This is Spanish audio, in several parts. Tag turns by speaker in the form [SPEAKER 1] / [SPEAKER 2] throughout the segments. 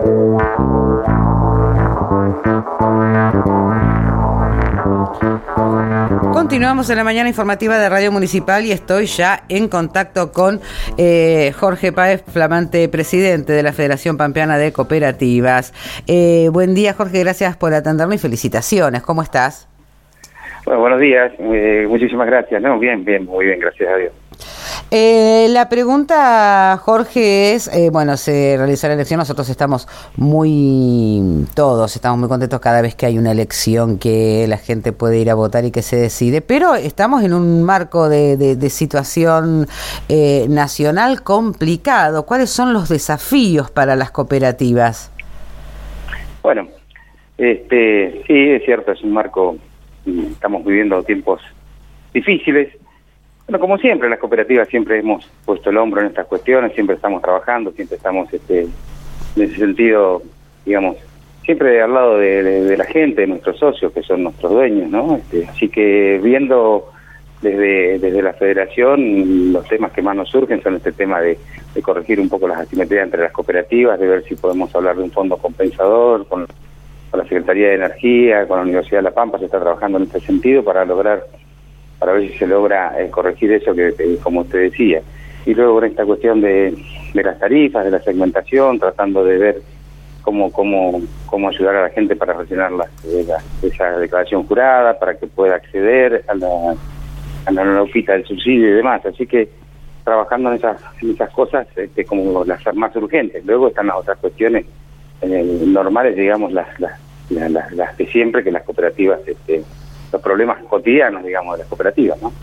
[SPEAKER 1] Continuamos en la mañana informativa de Radio Municipal y estoy ya en contacto con Jorge Páez, flamante presidente de la Federación Pampeana de Cooperativas. Buen día, Jorge, gracias por atenderme y felicitaciones. ¿Cómo estás?
[SPEAKER 2] Bueno, buenos días, muchísimas gracias. No, bien, muy bien, gracias a Dios.
[SPEAKER 1] La pregunta, Jorge, es, se realiza la elección, nosotros estamos muy contentos cada vez que hay una elección, que la gente puede ir a votar y que se decide, pero estamos en un marco de situación nacional complicado. ¿Cuáles son los desafíos para las cooperativas?
[SPEAKER 2] Bueno, sí, es cierto, es un marco, estamos viviendo tiempos difíciles. Bueno, como siempre, las cooperativas siempre hemos puesto el hombro en estas cuestiones, siempre estamos trabajando, siempre estamos en ese sentido, digamos, siempre al lado de la gente, de nuestros socios, que son nuestros dueños, ¿no? Así que viendo desde la federación, los temas que más nos surgen son este tema de corregir un poco las asimetrías entre las cooperativas, de ver si podemos hablar de un fondo compensador, con la Secretaría de Energía, con la Universidad de La Pampa, se está trabajando en este sentido para ver si se logra corregir eso que como usted decía. Y luego en esta cuestión de las tarifas, de la segmentación, tratando de ver cómo ayudar a la gente para rellenar esa declaración jurada, para que pueda acceder a la hojita del subsidio y demás. Así que trabajando en esas cosas como las más urgentes. Luego están las otras cuestiones normales, digamos, las de siempre, que las cooperativas los problemas cotidianos, digamos, de las cooperativas, ¿no?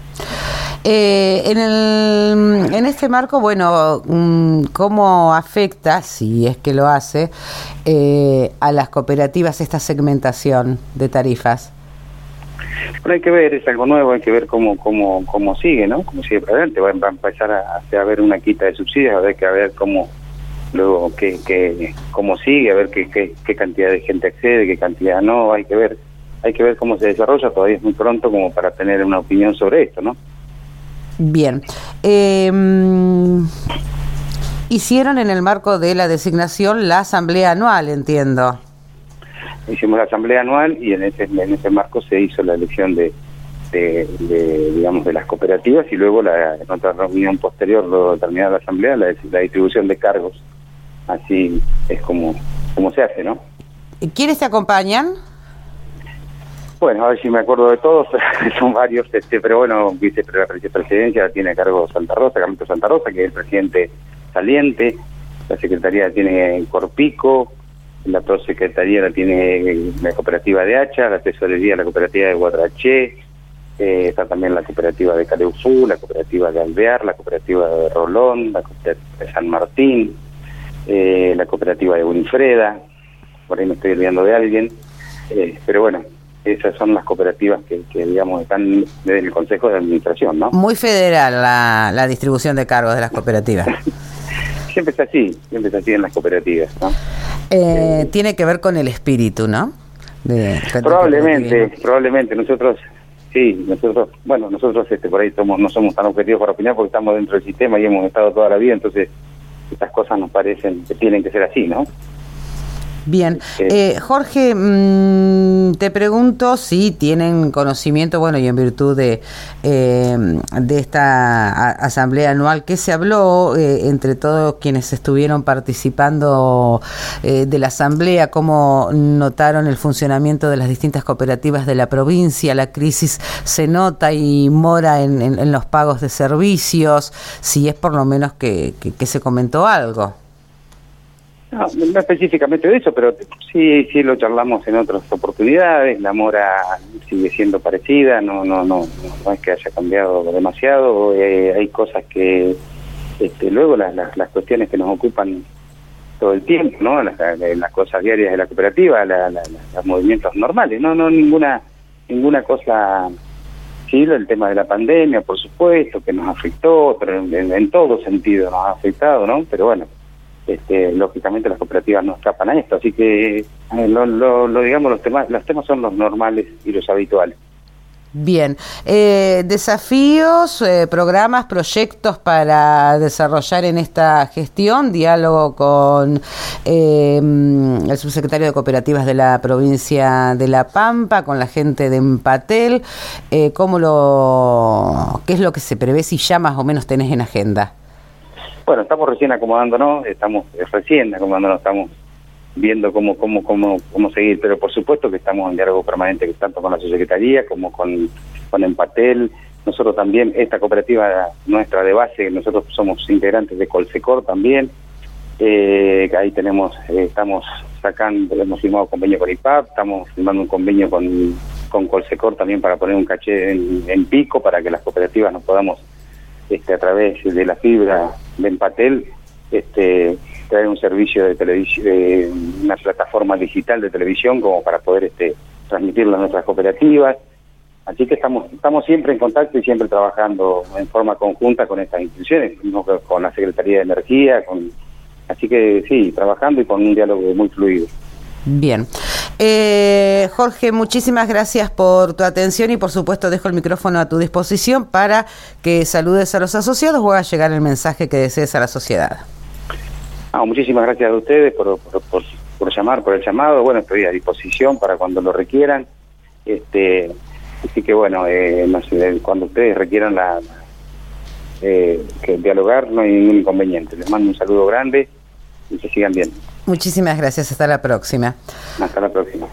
[SPEAKER 1] En este marco, ¿cómo afecta, si es que lo hace, a las cooperativas esta segmentación de tarifas?
[SPEAKER 2] Bueno, hay que ver, es algo nuevo, hay que ver cómo sigue, ¿no? Cómo sigue para adelante. Va a empezar a haber una quita de subsidios, a ver cómo luego cómo sigue, a ver qué cantidad de gente accede, qué cantidad no, hay que ver cómo se desarrolla. Todavía es muy pronto como para tener una opinión sobre esto, ¿no?
[SPEAKER 1] Bien. Hicieron en el marco de la designación la asamblea anual, entiendo.
[SPEAKER 2] Hicimos la asamblea anual y en ese marco se hizo la elección de las cooperativas y luego en otra reunión posterior, luego de terminar la asamblea, la distribución de cargos. Así es como se hace, ¿no?
[SPEAKER 1] ¿Quiénes te acompañan?
[SPEAKER 2] Bueno, a ver si me acuerdo de todos, son varios, pero bueno, la vicepresidencia tiene a cargo Carlito Santa Rosa, que es el presidente saliente. La secretaría tiene Corpico, la prosecretaría la tiene la cooperativa de Hacha, la tesorería la cooperativa de Guatraché, está también la cooperativa de Careufú, la cooperativa de Alvear, la cooperativa de Rolón, la cooperativa de San Martín, la cooperativa de Winifreda, por ahí me estoy olvidando de alguien, pero bueno, esas son las cooperativas que digamos están desde el Consejo de Administración, ¿no? Muy
[SPEAKER 1] federal la distribución de cargos de las cooperativas.
[SPEAKER 2] Siempre es así en las cooperativas, ¿no?
[SPEAKER 1] Tiene que ver con el espíritu, ¿no?
[SPEAKER 2] Probablemente. Nosotros por ahí no somos tan objetivos para opinar porque estamos dentro del sistema y hemos estado toda la vida, entonces estas cosas nos parecen que tienen que ser así, ¿no?
[SPEAKER 1] Bien. Jorge, te pregunto si tienen conocimiento, y en virtud de esta asamblea anual, ¿qué se habló entre todos quienes estuvieron participando de la asamblea? ¿Cómo notaron el funcionamiento de las distintas cooperativas de la provincia? La crisis se nota y mora en los pagos de servicios, si es por lo menos que se comentó algo.
[SPEAKER 2] No específicamente de eso, pero sí lo charlamos en otras oportunidades. La mora sigue siendo parecida, no es que haya cambiado demasiado. Hay cosas que luego las cuestiones que nos ocupan todo el tiempo, ¿no? Las cosas diarias de la cooperativa, los movimientos normales, no ninguna cosa. Sí, el tema de la pandemia, por supuesto, que nos afectó, pero en todo sentido nos ha afectado, ¿no? Pero bueno, lógicamente las cooperativas no escapan a esto, así que digamos los temas son los normales y los habituales.
[SPEAKER 1] Bien. Desafíos, programas, proyectos para desarrollar en esta gestión, diálogo con el subsecretario de Cooperativas de la provincia de La Pampa, con la gente de Empatel. ¿Qué es lo que se prevé, si ya más o menos tenés en agenda?
[SPEAKER 2] Bueno, estamos recién acomodándonos, estamos viendo cómo seguir, pero por supuesto que estamos en diálogo permanente tanto con la subsecretaría como con Empatel. Nosotros también, esta cooperativa nuestra de base, nosotros somos integrantes de Colsecor también, ahí estamos sacando, hemos firmado convenio con IPAP, estamos firmando un convenio con Colsecor también para poner un caché en Pico, para que las cooperativas nos podamos, a través de la fibra de Empatel, traer un servicio de televisión, una plataforma digital de televisión como para poder transmitirlo a nuestras cooperativas. Así que estamos siempre en contacto y siempre trabajando en forma conjunta con estas instituciones, con la Secretaría de Energía, así que sí, trabajando y con un diálogo muy fluido.
[SPEAKER 1] Bien. Jorge, muchísimas gracias por tu atención y por supuesto dejo el micrófono a tu disposición para que saludes a los asociados o haga llegar el mensaje que desees a la sociedad.
[SPEAKER 2] Muchísimas gracias a ustedes por el llamado. Bueno, estoy a disposición para cuando lo requieran. Así que bueno, no sé, cuando ustedes requieran que dialogar, no hay ningún inconveniente. Les mando un saludo grande y que sigan bien.
[SPEAKER 1] Muchísimas gracias. Hasta la próxima.
[SPEAKER 2] Hasta la próxima.